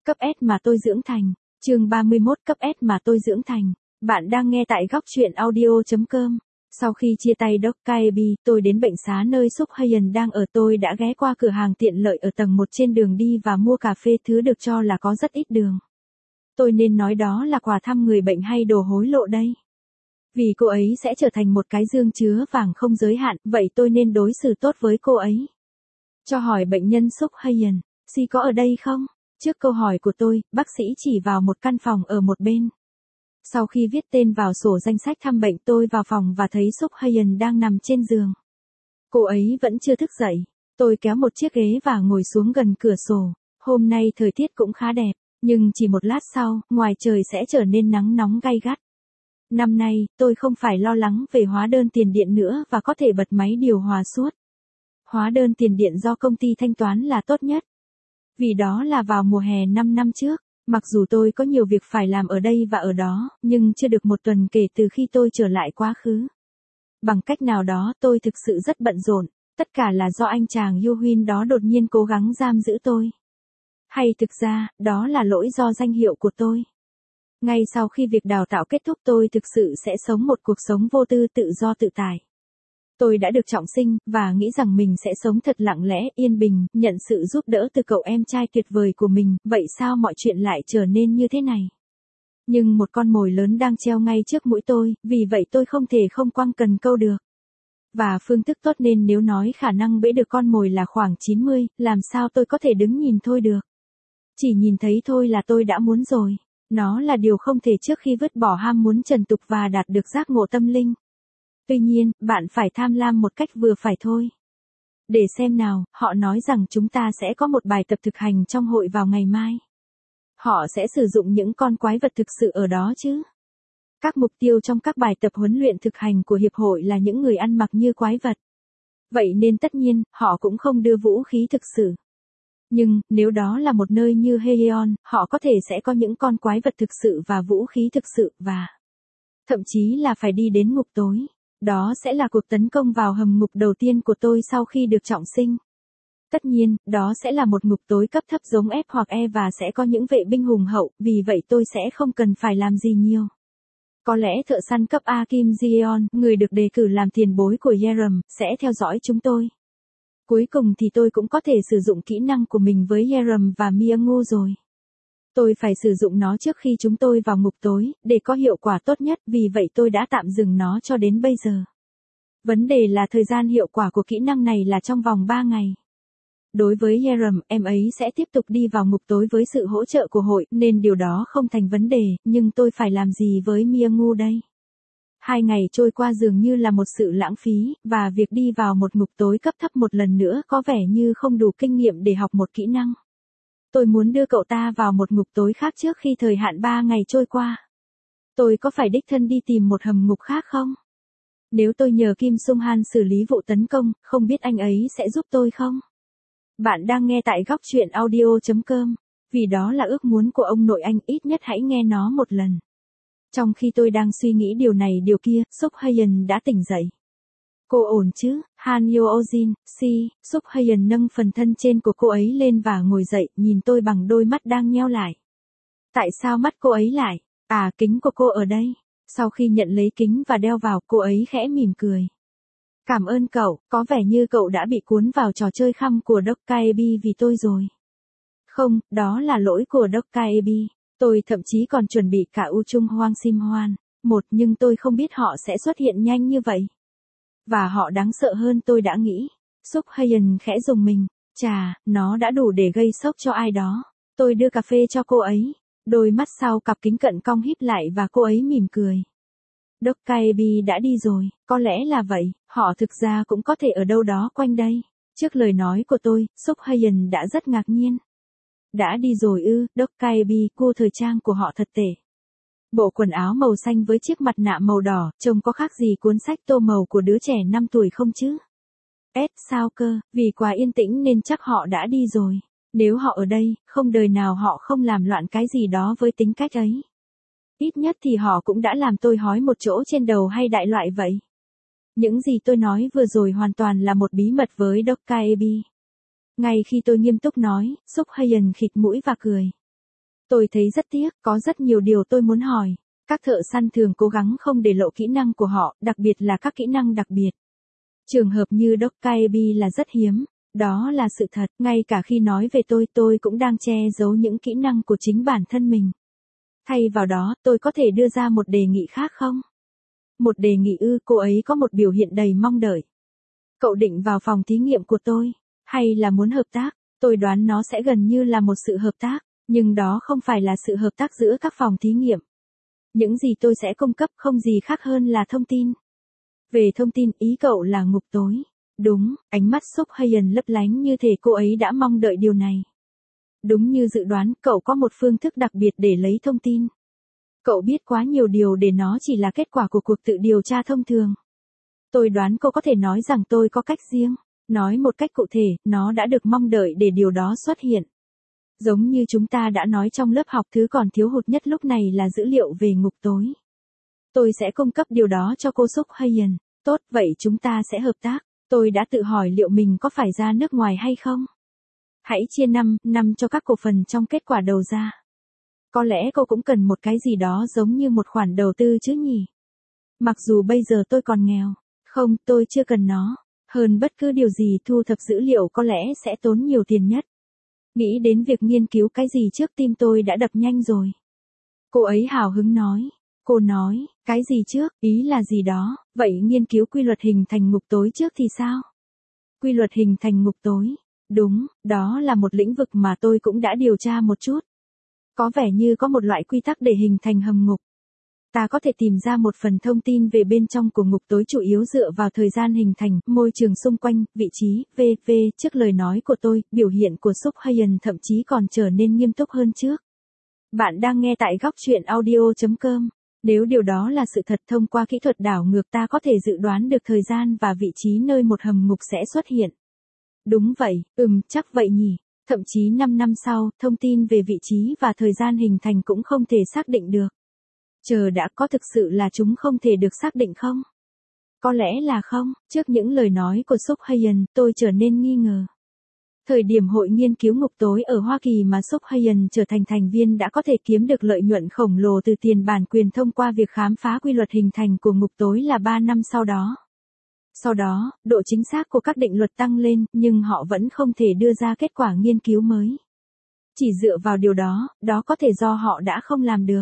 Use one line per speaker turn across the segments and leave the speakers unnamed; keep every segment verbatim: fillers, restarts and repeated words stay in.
Cấp S mà tôi dưỡng thành. Chương ba mươi mốt cấp S mà tôi dưỡng thành. Bạn đang nghe tại góc truyện audio chấm com. Sau khi chia tay Doc Kaibi, tôi đến bệnh xá nơi Súc Hayen đang ở. Tôi đã ghé qua cửa hàng tiện lợi ở tầng một trên đường đi và mua cà phê, thứ được cho là có rất ít đường. Tôi nên nói đó là quà thăm người bệnh hay đồ hối lộ đây? Vì cô ấy sẽ trở thành một cái dương chứa vàng không giới hạn, vậy tôi nên đối xử tốt với cô ấy. Cho hỏi bệnh nhân Súc Hayen, "Si có ở đây không?" Trước câu hỏi của tôi, bác sĩ chỉ vào một căn phòng ở một bên. Sau khi viết tên vào sổ danh sách thăm bệnh, tôi vào phòng và thấy Súc Hayen đang nằm trên giường. Cô ấy vẫn chưa thức dậy. Tôi kéo một chiếc ghế và ngồi xuống gần cửa sổ. Hôm nay thời tiết cũng khá đẹp, nhưng chỉ một lát sau, ngoài trời sẽ trở nên nắng nóng gay gắt. Năm nay, tôi không phải lo lắng về hóa đơn tiền điện nữa và có thể bật máy điều hòa suốt. Hóa đơn tiền điện do công ty thanh toán là tốt nhất. Vì đó là vào mùa hè năm năm trước. Mặc dù tôi có nhiều việc phải làm ở đây và ở đó, nhưng chưa được một tuần kể từ khi tôi trở lại quá khứ. Bằng cách nào đó tôi thực sự rất bận rộn, tất cả là do anh chàng Yuhin đó đột nhiên cố gắng giam giữ tôi. Hay thực ra, đó là lỗi do danh hiệu của tôi. Ngay sau khi việc đào tạo kết thúc, tôi thực sự sẽ sống một cuộc sống vô tư, tự do tự tại. Tôi đã được trọng sinh, và nghĩ rằng mình sẽ sống thật lặng lẽ, yên bình, nhận sự giúp đỡ từ cậu em trai tuyệt vời của mình. Vậy sao mọi chuyện lại trở nên như thế này? Nhưng một con mồi lớn đang treo ngay trước mũi tôi, vì vậy tôi không thể không quăng cần câu được. Và phương thức tốt nên nếu nói khả năng bẫy được con mồi là khoảng chín mươi, làm sao tôi có thể đứng nhìn thôi được? Chỉ nhìn thấy thôi là tôi đã muốn rồi. Nó là điều không thể trước khi vứt bỏ ham muốn trần tục và đạt được giác ngộ tâm linh. Tuy nhiên, bạn phải tham lam một cách vừa phải thôi. Để xem nào, họ nói rằng chúng ta sẽ có một bài tập thực hành trong hội vào ngày mai. Họ sẽ sử dụng những con quái vật thực sự ở đó chứ? Các mục tiêu trong các bài tập huấn luyện thực hành của hiệp hội là những người ăn mặc như quái vật. Vậy nên tất nhiên, họ cũng không đưa vũ khí thực sự. Nhưng, nếu đó là một nơi như Heion, họ có thể sẽ có những con quái vật thực sự và vũ khí thực sự và thậm chí là phải đi đến ngục tối. Đó sẽ là cuộc tấn công vào hầm ngục đầu tiên của tôi sau khi được trọng sinh. Tất nhiên, đó sẽ là một ngục tối cấp thấp giống F hoặc E và sẽ có những vệ binh hùng hậu, vì vậy tôi sẽ không cần phải làm gì nhiều. Có lẽ thợ săn cấp A Kim Ji-yeon, người được đề cử làm tiền bối của Yerum, sẽ theo dõi chúng tôi. Cuối cùng thì tôi cũng có thể sử dụng kỹ năng của mình với Yerum và Myung rồi. Tôi phải sử dụng nó trước khi chúng tôi vào ngục tối, để có hiệu quả tốt nhất, vì vậy tôi đã tạm dừng nó cho đến bây giờ. Vấn đề là thời gian hiệu quả của kỹ năng này là trong vòng ba ngày. Đối với Yerum, em ấy sẽ tiếp tục đi vào ngục tối với sự hỗ trợ của hội, nên điều đó không thành vấn đề, nhưng tôi phải làm gì với Myung đây? Hai ngày trôi qua dường như là một sự lãng phí, và việc đi vào một ngục tối cấp thấp một lần nữa có vẻ như không đủ kinh nghiệm để học một kỹ năng. Tôi muốn đưa cậu ta vào một ngục tối khác trước khi thời hạn ba ngày trôi qua. Tôi có phải đích thân đi tìm một hầm ngục khác không? Nếu tôi nhờ Kim Sung Han xử lý vụ tấn công, không biết anh ấy sẽ giúp tôi không? Bạn đang nghe tại góc truyện audio chấm com. Vì đó là ước muốn của ông nội anh, ít nhất hãy nghe nó một lần. Trong khi tôi đang suy nghĩ điều này điều kia, Súc Hayen đã tỉnh dậy. Cô ổn chứ? Han Yo-jin, si, Súc Hayen nâng phần thân trên của cô ấy lên và ngồi dậy, nhìn tôi bằng đôi mắt đang nheo lại. Tại sao mắt cô ấy lại? À, kính của cô ở đây. Sau khi nhận lấy kính và đeo vào, cô ấy khẽ mỉm cười. Cảm ơn cậu, có vẻ như cậu đã bị cuốn vào trò chơi khăm của Doc Kaibi vì tôi rồi. Không, đó là lỗi của Doc Kaibi. Tôi thậm chí còn chuẩn bị cả U Chung Hoang Sim Hoan. Một, nhưng tôi không biết họ sẽ xuất hiện nhanh như vậy. Và họ đáng sợ hơn tôi đã nghĩ. Súc Hayen khẽ rùng mình. Chà, nó đã đủ để gây sốc cho ai đó. Tôi đưa cà phê cho cô ấy. Đôi mắt sau cặp kính cận cong híp lại và cô ấy mỉm cười. Doc Kaibi đã đi rồi, có lẽ là vậy, họ thực ra cũng có thể ở đâu đó quanh đây. Trước lời nói của tôi, Súc Hayen đã rất ngạc nhiên. Đã đi rồi ư? Doc Kaibi, cô thời trang của họ thật tệ. Bộ quần áo màu xanh với chiếc mặt nạ màu đỏ, trông có khác gì cuốn sách tô màu của đứa trẻ năm tuổi không chứ? Ết, sao cơ, vì quá yên tĩnh nên chắc họ đã đi rồi. Nếu họ ở đây, không đời nào họ không làm loạn cái gì đó với tính cách ấy. Ít nhất thì họ cũng đã làm tôi hói một chỗ trên đầu hay đại loại vậy. Những gì tôi nói vừa rồi hoàn toàn là một bí mật với Doc Kaibi. Ngay khi tôi nghiêm túc nói, Súc Hayen khịt mũi và cười. Tôi thấy rất tiếc, có rất nhiều điều tôi muốn hỏi. Các thợ săn thường cố gắng không để lộ kỹ năng của họ, đặc biệt là các kỹ năng đặc biệt. Trường hợp như Dokkaebi là rất hiếm. Đó là sự thật, ngay cả khi nói về tôi tôi cũng đang che giấu những kỹ năng của chính bản thân mình. Thay vào đó, tôi có thể đưa ra một đề nghị khác không? Một đề nghị ư, cô ấy có một biểu hiện đầy mong đợi. Cậu định vào phòng thí nghiệm của tôi, hay là muốn hợp tác? Tôi đoán nó sẽ gần như là một sự hợp tác, nhưng đó không phải là sự hợp tác giữa các phòng thí nghiệm. Những gì tôi sẽ cung cấp không gì khác hơn là thông tin. Về thông tin, ý cậu là ngục tối. Đúng, ánh mắt Súc Hyun lấp lánh như thể cô ấy đã mong đợi điều này. Đúng như dự đoán, cậu có một phương thức đặc biệt để lấy thông tin. Cậu biết quá nhiều điều để nó chỉ là kết quả của cuộc tự điều tra thông thường. Tôi đoán cô có thể nói rằng tôi có cách riêng. Nói một cách cụ thể, nó đã được mong đợi để điều đó xuất hiện. Giống như chúng ta đã nói trong lớp học, thứ còn thiếu hụt nhất lúc này là dữ liệu về ngục tối. Tôi sẽ cung cấp điều đó cho cô Súc Hyun. Tốt, vậy chúng ta sẽ hợp tác. Tôi đã tự hỏi liệu mình có phải ra nước ngoài hay không. Hãy chia năm, năm cho các cổ phần trong kết quả đầu ra. Có lẽ cô cũng cần một cái gì đó giống như một khoản đầu tư chứ nhỉ? Mặc dù bây giờ tôi còn nghèo. Không, tôi chưa cần nó. Hơn bất cứ điều gì, thu thập dữ liệu có lẽ sẽ tốn nhiều tiền nhất. Nghĩ đến việc nghiên cứu cái gì trước, tim tôi đã đập nhanh rồi. Cô ấy hào hứng nói. Cô nói, cái gì trước, ý là gì đó, vậy nghiên cứu quy luật hình thành ngục tối trước thì sao? Quy luật hình thành ngục tối. Đúng, đó là một lĩnh vực mà tôi cũng đã điều tra một chút. Có vẻ như có một loại quy tắc để hình thành hầm ngục. Ta có thể tìm ra một phần thông tin về bên trong của ngục tối chủ yếu dựa vào thời gian hình thành, môi trường xung quanh, vị trí, vân vân. Trước lời nói của tôi, biểu hiện của Súc Hyun thậm chí còn trở nên nghiêm túc hơn trước. Bạn đang nghe tại góc truyện audio chấm com. Nếu điều đó là sự thật, thông qua kỹ thuật đảo ngược ta có thể dự đoán được thời gian và vị trí nơi một hầm ngục sẽ xuất hiện. Đúng vậy, ừm, chắc vậy nhỉ. Thậm chí năm năm sau, thông tin về vị trí và thời gian hình thành cũng không thể xác định được. Chờ đã, có thực sự là chúng không thể được xác định không? Có lẽ là không. Trước những lời nói của Súc Hyun, tôi trở nên nghi ngờ. Thời điểm hội nghiên cứu ngục tối ở Hoa Kỳ mà Súc Hyun trở thành thành viên đã có thể kiếm được lợi nhuận khổng lồ từ tiền bản quyền thông qua việc khám phá quy luật hình thành của ngục tối là ba năm sau đó. Sau đó, độ chính xác của các định luật tăng lên, nhưng họ vẫn không thể đưa ra kết quả nghiên cứu mới. Chỉ dựa vào điều đó, đó có thể do họ đã không làm được.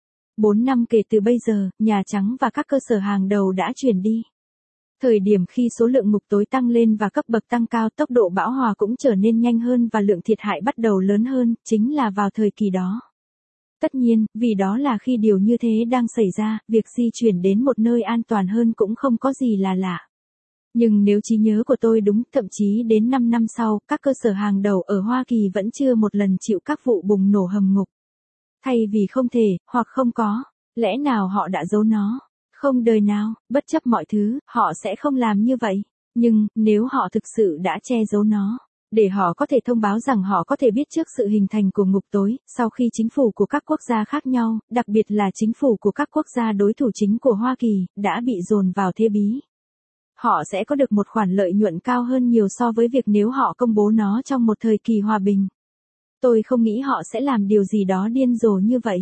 Bốn năm kể từ bây giờ, Nhà Trắng và các cơ sở hàng đầu đã chuyển đi. Thời điểm khi số lượng ngục tối tăng lên và cấp bậc tăng cao, tốc độ bão hòa cũng trở nên nhanh hơn và lượng thiệt hại bắt đầu lớn hơn, chính là vào thời kỳ đó. Tất nhiên, vì đó là khi điều như thế đang xảy ra, việc di chuyển đến một nơi an toàn hơn cũng không có gì là lạ. Nhưng nếu trí nhớ của tôi đúng, thậm chí đến năm năm sau, các cơ sở hàng đầu ở Hoa Kỳ vẫn chưa một lần chịu các vụ bùng nổ hầm ngục. Thay vì không thể, hoặc không có, lẽ nào họ đã giấu nó? Không đời nào, bất chấp mọi thứ, họ sẽ không làm như vậy. Nhưng, nếu họ thực sự đã che giấu nó, để họ có thể thông báo rằng họ có thể biết trước sự hình thành của ngục tối, sau khi chính phủ của các quốc gia khác nhau, đặc biệt là chính phủ của các quốc gia đối thủ chính của Hoa Kỳ, đã bị dồn vào thế bí. Họ sẽ có được một khoản lợi nhuận cao hơn nhiều so với việc nếu họ công bố nó trong một thời kỳ hòa bình. Tôi không nghĩ họ sẽ làm điều gì đó điên rồ như vậy.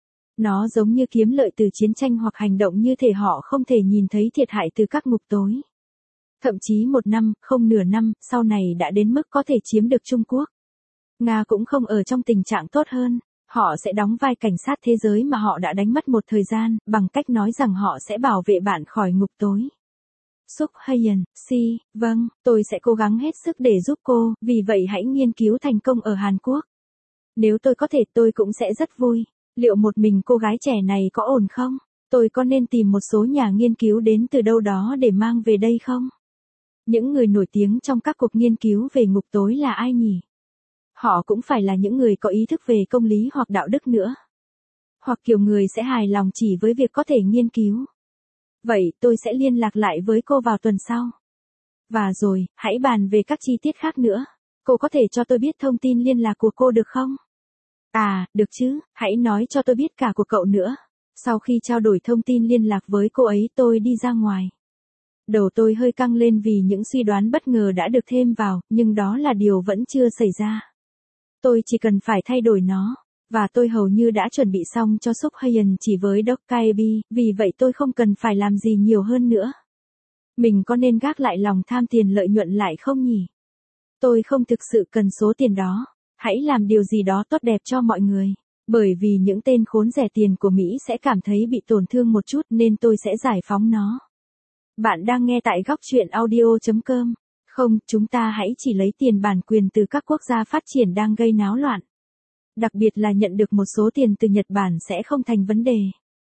Nó giống như kiếm lợi từ chiến tranh hoặc hành động như thể họ không thể nhìn thấy thiệt hại từ các ngục tối. Thậm chí một năm, không nửa năm, sau này đã đến mức có thể chiếm được Trung Quốc. Nga cũng không ở trong tình trạng tốt hơn. Họ sẽ đóng vai cảnh sát thế giới mà họ đã đánh mất một thời gian, bằng cách nói rằng họ sẽ bảo vệ bạn khỏi ngục tối. Súc Hyun, si, vâng, tôi sẽ cố gắng hết sức để giúp cô, vì vậy hãy nghiên cứu thành công ở Hàn Quốc. Nếu tôi có thể, tôi cũng sẽ rất vui. Liệu một mình cô gái trẻ này có ổn không? Tôi có nên tìm một số nhà nghiên cứu đến từ đâu đó để mang về đây không? Những người nổi tiếng trong các cuộc nghiên cứu về ngục tối là ai nhỉ? Họ cũng phải là những người có ý thức về công lý hoặc đạo đức nữa. Hoặc kiểu người sẽ hài lòng chỉ với việc có thể nghiên cứu. Vậy, tôi sẽ liên lạc lại với cô vào tuần sau. Và rồi, hãy bàn về các chi tiết khác nữa. Cô có thể cho tôi biết thông tin liên lạc của cô được không? À, được chứ, hãy nói cho tôi biết cả của cậu nữa. Sau khi trao đổi thông tin liên lạc với cô ấy, tôi đi ra ngoài. Đầu tôi hơi căng lên vì những suy đoán bất ngờ đã được thêm vào, nhưng đó là điều vẫn chưa xảy ra. Tôi chỉ cần phải thay đổi nó. Và tôi hầu như đã chuẩn bị xong cho Súc Hyun chỉ với Dokkaebi, vì vậy tôi không cần phải làm gì nhiều hơn nữa. Mình có nên gác lại lòng tham tiền lợi nhuận lại không nhỉ? Tôi không thực sự cần số tiền đó. Hãy làm điều gì đó tốt đẹp cho mọi người. Bởi vì những tên khốn rẻ tiền của Mỹ sẽ cảm thấy bị tổn thương một chút nên tôi sẽ giải phóng nó. Bạn đang nghe tại góc chuyện audio chấm com. Không, chúng ta hãy chỉ lấy tiền bản quyền từ các quốc gia phát triển đang gây náo loạn. Đặc biệt là nhận được một số tiền từ Nhật Bản sẽ không thành vấn đề.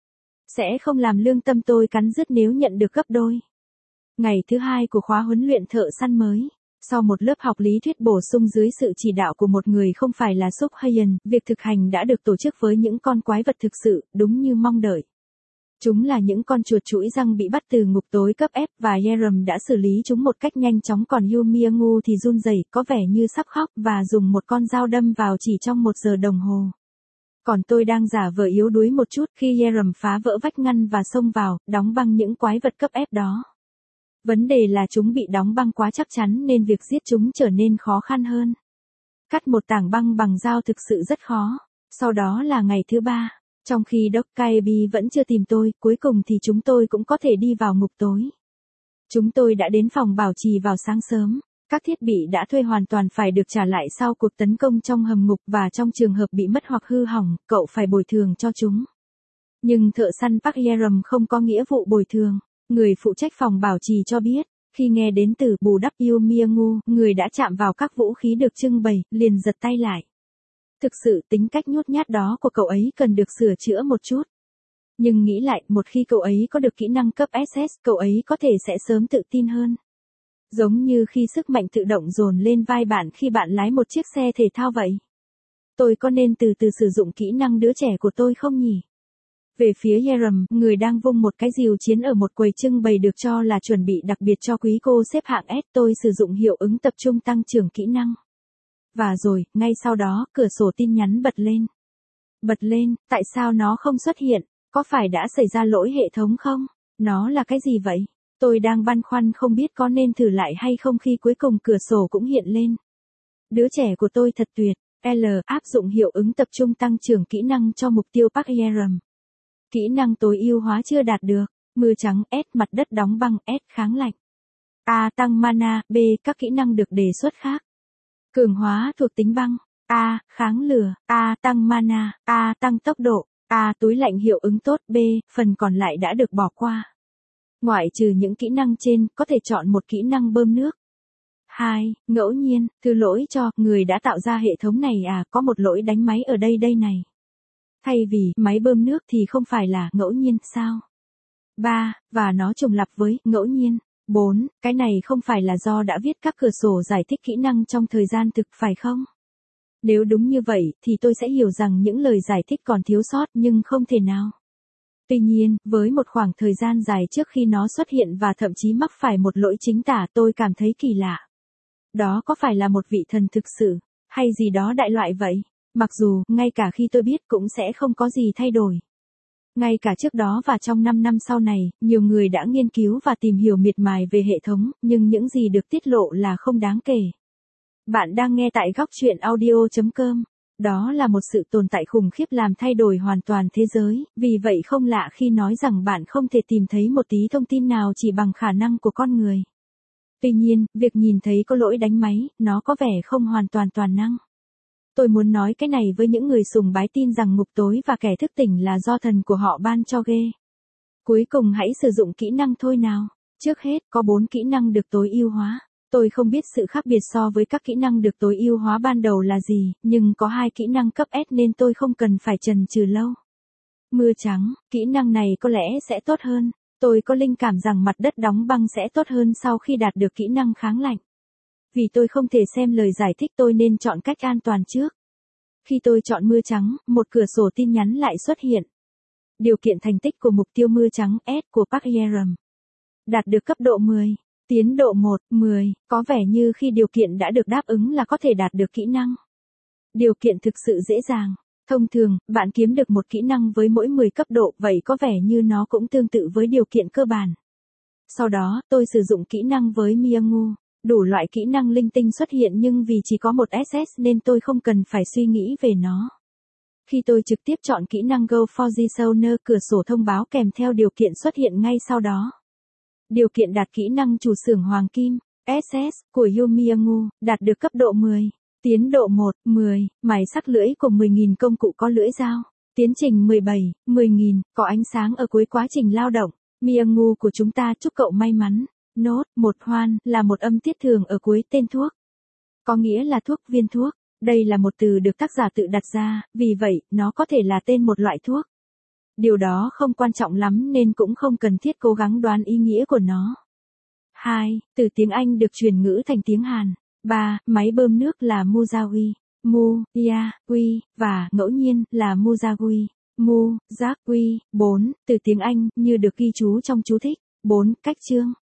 Sẽ không làm lương tâm tôi cắn rứt nếu nhận được gấp đôi. Ngày thứ hai của khóa huấn luyện thợ săn mới. Sau một lớp học lý thuyết bổ sung dưới sự chỉ đạo của một người không phải là Súc Hyun, việc thực hành đã được tổ chức với những con quái vật thực sự, đúng như mong đợi. Chúng là những con chuột chuỗi răng bị bắt từ ngục tối cấp ép và Yerum đã xử lý chúng một cách nhanh chóng, còn Yu Myung thì run rẩy, có vẻ như sắp khóc và dùng một con dao đâm vào chỉ trong một giờ đồng hồ. Còn tôi đang giả vờ yếu đuối một chút khi Yerum phá vỡ vách ngăn và xông vào, đóng băng những quái vật cấp ép đó. Vấn đề là chúng bị đóng băng quá chắc chắn nên việc giết chúng trở nên khó khăn hơn. Cắt một tảng băng bằng dao thực sự rất khó. Sau đó là ngày thứ ba. Trong khi Dokkaebi vẫn chưa tìm tôi, cuối cùng thì chúng tôi cũng có thể đi vào ngục tối. Chúng tôi đã đến phòng bảo trì vào sáng sớm. Các thiết bị đã thuê hoàn toàn phải được trả lại sau cuộc tấn công trong hầm ngục và trong trường hợp bị mất hoặc hư hỏng, cậu phải bồi thường cho chúng. Nhưng thợ săn Park Yerum không có nghĩa vụ bồi thường. Người phụ trách phòng bảo trì cho biết, khi nghe đến từ bù đắp Yu Myung, người đã chạm vào các vũ khí được trưng bày, liền giật tay lại. Thực sự tính cách nhút nhát đó của cậu ấy cần được sửa chữa một chút. Nhưng nghĩ lại, một khi cậu ấy có được kỹ năng cấp ét ét, cậu ấy có thể sẽ sớm tự tin hơn. Giống như khi sức mạnh tự động dồn lên vai bạn khi bạn lái một chiếc xe thể thao vậy. Tôi có nên từ từ sử dụng kỹ năng đứa trẻ của tôi không nhỉ? Về phía Yerum, người đang vung một cái rìu chiến ở một quầy trưng bày được cho là chuẩn bị đặc biệt cho quý cô xếp hạng S, tôi sử dụng hiệu ứng tập trung tăng trưởng kỹ năng. Và rồi, ngay sau đó, cửa sổ tin nhắn bật lên. Bật lên, tại sao nó không xuất hiện? Có phải đã xảy ra lỗi hệ thống không? Nó là cái gì vậy? Tôi đang băn khoăn không biết có nên thử lại hay không khi cuối cùng cửa sổ cũng hiện lên. Đứa trẻ của tôi thật tuyệt. L. Áp dụng hiệu ứng tập trung tăng trưởng kỹ năng cho mục tiêu Park Yerum. Kỹ năng tối ưu hóa chưa đạt được. Mưa trắng. S. Mặt đất đóng băng. S. Kháng lạnh. A. Tăng mana. B. Các kỹ năng được đề xuất khác. Cường hóa thuộc tính băng. A. Kháng lửa. A. Tăng mana. A. Tăng tốc độ. A. Túi lạnh hiệu ứng tốt. B. Phần còn lại đã được bỏ qua. Ngoại trừ những kỹ năng trên, có thể chọn một kỹ năng bơm nước. hai. Ngẫu nhiên, thứ lỗi cho, người đã tạo ra hệ thống này à, có một lỗi đánh máy ở đây đây này. Thay vì, máy bơm nước thì không phải là, ngẫu nhiên, sao? ba. Và nó trùng lặp với, ngẫu nhiên. bốn. Cái này không phải là do đã viết các cửa sổ giải thích kỹ năng trong thời gian thực phải không? Nếu đúng như vậy, thì tôi sẽ hiểu rằng những lời giải thích còn thiếu sót nhưng không thể nào. Tuy nhiên, với một khoảng thời gian dài trước khi nó xuất hiện và thậm chí mắc phải một lỗi chính tả, tôi cảm thấy kỳ lạ. Đó có phải là một vị thần thực sự, hay gì đó đại loại vậy? Mặc dù, ngay cả khi tôi biết cũng sẽ không có gì thay đổi. Ngay cả trước đó và trong năm năm sau này, nhiều người đã nghiên cứu và tìm hiểu miệt mài về hệ thống, nhưng những gì được tiết lộ là không đáng kể. Bạn đang nghe tại góc chuyện audio chấm com. Đó là một sự tồn tại khủng khiếp làm thay đổi hoàn toàn thế giới, vì vậy không lạ khi nói rằng bạn không thể tìm thấy một tí thông tin nào chỉ bằng khả năng của con người. Tuy nhiên, việc nhìn thấy có lỗi đánh máy, nó có vẻ không hoàn toàn toàn năng. Tôi muốn nói cái này với những người sùng bái tin rằng ngục tối và kẻ thức tỉnh là do thần của họ ban cho ghê. Cuối cùng hãy sử dụng kỹ năng thôi nào. Trước hết, có bốn kỹ năng được tối ưu hóa. Tôi không biết sự khác biệt so với các kỹ năng được tối ưu hóa ban đầu là gì, nhưng có hai kỹ năng cấp S nên tôi không cần phải chần chừ lâu. Mưa trắng, kỹ năng này có lẽ sẽ tốt hơn. Tôi có linh cảm rằng mặt đất đóng băng sẽ tốt hơn sau khi đạt được kỹ năng kháng lạnh. Vì tôi không thể xem lời giải thích, tôi nên chọn cách an toàn trước. Khi tôi chọn mưa trắng, một cửa sổ tin nhắn lại xuất hiện. Điều kiện thành tích của mục tiêu mưa trắng S của Park Yerum. Đạt được cấp độ mười. Tiến độ một, mười, có vẻ như khi điều kiện đã được đáp ứng là có thể đạt được kỹ năng. Điều kiện thực sự dễ dàng. Thông thường, bạn kiếm được một kỹ năng với mỗi mười cấp độ, vậy có vẻ như nó cũng tương tự với điều kiện cơ bản. Sau đó, tôi sử dụng kỹ năng với Myung. Đủ loại kỹ năng linh tinh xuất hiện nhưng vì chỉ có một ét ét nên tôi không cần phải suy nghĩ về nó. Khi tôi trực tiếp chọn kỹ năng Go for the Zone, cửa sổ thông báo kèm theo điều kiện xuất hiện ngay sau đó. Điều kiện đạt kỹ năng chủ xưởng Hoàng Kim, ét ét, của Yomiamu, đạt được cấp độ mười. Tiến độ một, mười, mài sắc lưỡi cùng mười nghìn công cụ có lưỡi dao. Tiến trình mười bảy, mười nghìn, có ánh sáng ở cuối quá trình lao động. Miangu của chúng ta chúc cậu may mắn. Nốt, một hoan, là một âm tiết thường ở cuối tên thuốc. Có nghĩa là thuốc, viên thuốc. Đây là một từ được tác giả tự đặt ra, vì vậy, nó có thể là tên một loại thuốc. Điều đó không quan trọng lắm nên cũng không cần thiết cố gắng đoán ý nghĩa của nó. hai. Từ tiếng Anh được chuyển ngữ thành tiếng Hàn. ba. Máy bơm nước là Mujawi. Mu, ya, wi, và ngẫu nhiên là Mujawi. Mu, giác, wi. bốn. Từ tiếng Anh, như được ghi chú trong chú thích. bốn. Cách chương.